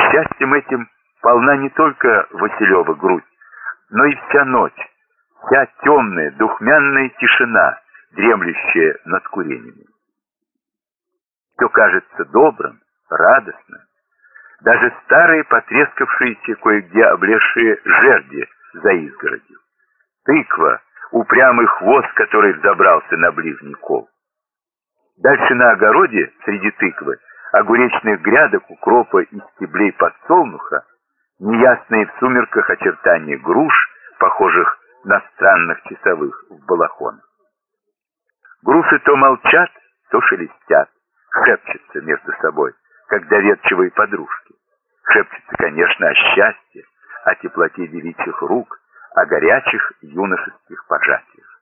счастьем этим полна не только Василева грудь, но и вся ночь, вся темная, духмянная тишина, дремлющая над курениями. Все кажется добрым, радостным. Даже старые потрескавшиеся, кое-где облезшие жерди за изгородью. Тыква, упрямый хвост, который взобрался на ближний кол. Дальше на огороде, среди тыквы, огуречных грядок, укропа и стеблей подсолнуха, неясные в сумерках очертания груш, похожих на странных часовых в балахонах. Груши то молчат, то шелестят, шепчутся между собой, как доверчивые подружки. Шепчутся, конечно, о счастье, о теплоте девичьих рук, о горячих юношеских пожатиях.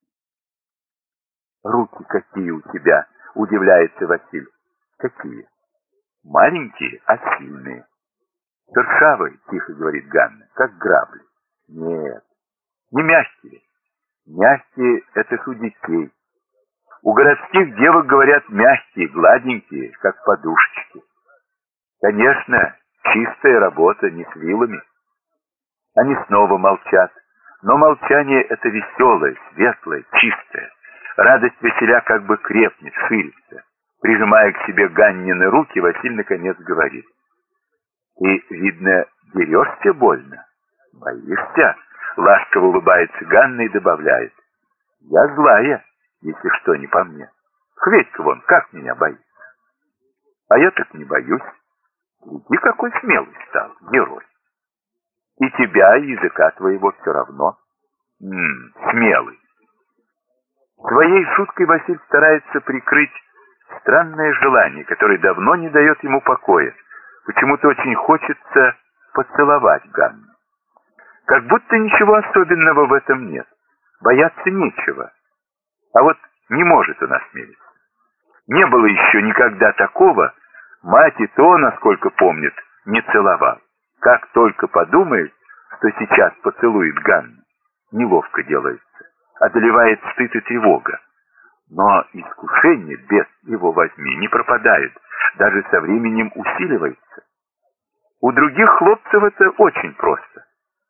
«Руки какие у тебя!» — удивляется Василь. «Какие?» «Маленькие, а сильные». «Шершавые», — тихо говорит Ганна, — «как грабли». «Нет, не мягкие. Мягкие — это ж у детей. У городских девок, говорят, мягкие, гладенькие, как подушечки. Конечно, чистая работа, не с вилами». Они снова молчат, но молчание это веселое, светлое, чистое. Радость Василя как бы крепнет, ширится. Прижимая к себе Ганнины руки, Василь наконец говорит: «Ты, видно, дерешься больно? Боишься?» Ласково улыбается Ганна и добавляет: «Я злая, если что не по мне. Хветька вон, как меня боится». «А я так не боюсь. Гляди, какой смелый стал, герой. И тебя, и языка твоего все равно». Смелый. Своей шуткой Василь старается прикрыть странное желание, которое давно не дает ему покоя. Почему-то очень хочется поцеловать Ганну. Как будто ничего особенного в этом нет. Бояться нечего. А вот не может он осмелиться. Не было еще никогда такого, мать и то, насколько помнит, не целовал. Как только подумает, что сейчас поцелует Ганну, неловко делается, одолевает стыд и тревога. Но искушение, бес его возьми, не пропадает, даже со временем усиливается. У других хлопцев это очень просто.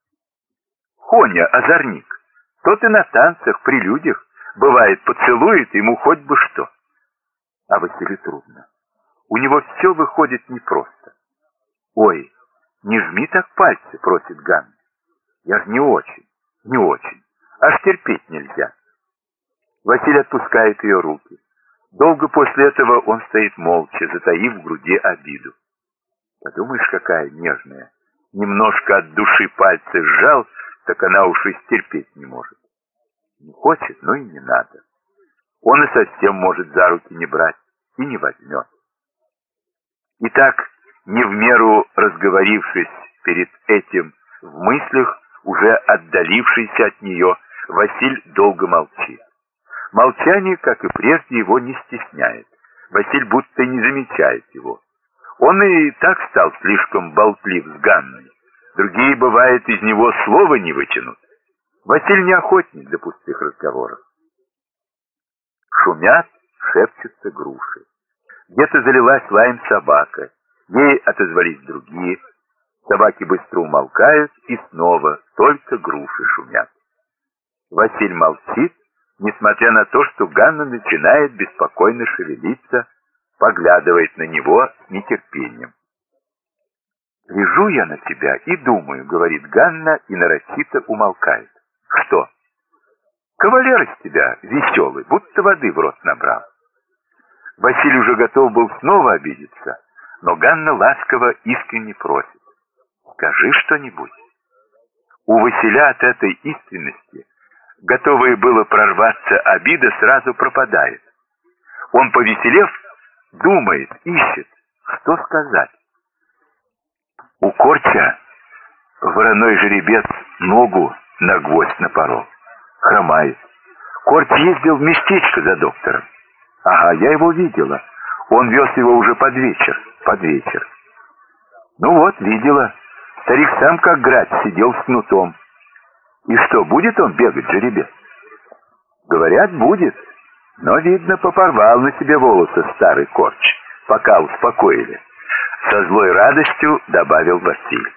Хоня, озорник, тот и на танцах, при людях, бывает, поцелует ему хоть бы что. А Василию трудно. У него все выходит непросто. «Ой, не жми так пальцы», — просит Ганна. «Я ж не очень. Аж терпеть нельзя». Василий отпускает ее руки. Долго после этого он стоит молча, затаив в груди обиду. Подумаешь, какая нежная. Немножко от души пальцы сжал, так она уж и стерпеть не может. Не хочет, но и не надо. Он и совсем может за руки не брать, и не возьмет. И так, не в меру разговорившись перед этим в мыслях, уже отдалившийся от нее, Василь долго молчит. Молчание, как и прежде, его не стесняет. Василь будто не замечает его. Он и так стал слишком болтлив с Ганной. Другие, бывает, из него слова не вытянут. Василь не охотник до пустых разговоров. Шумят, шепчутся груши. Где-то залилась лаем собака. Ей отозвались другие. Собаки быстро умолкают, и снова только груши шумят. Василь молчит, несмотря на то, что Ганна начинает беспокойно шевелиться, поглядывает на него с нетерпением. «Лежу я на тебя и думаю», — говорит Ганна и нарочито умолкает. «Что?» «Кавалер из тебя веселый, будто воды в рот набрал». Василий уже готов был снова обидеться, но Ганна ласково искренне просит: «Скажи что-нибудь». У Василя от этой искренности готовая было прорваться обида сразу пропадает. Он, повеселев, думает, ищет, что сказать. У Корча вороной жеребец ногу на гвоздь напорол. Хромает. Корч ездил в местечко за доктором. Ага, я его видела. Он вез его уже под вечер. Ну вот, видела. Старик сам как град сидел с кнутом. И что, будет он бегать, жеребец? Говорят, будет. Но, видно, попорвал на себе волосы старый Корч, пока успокоили. Со злой радостью добавил Василь.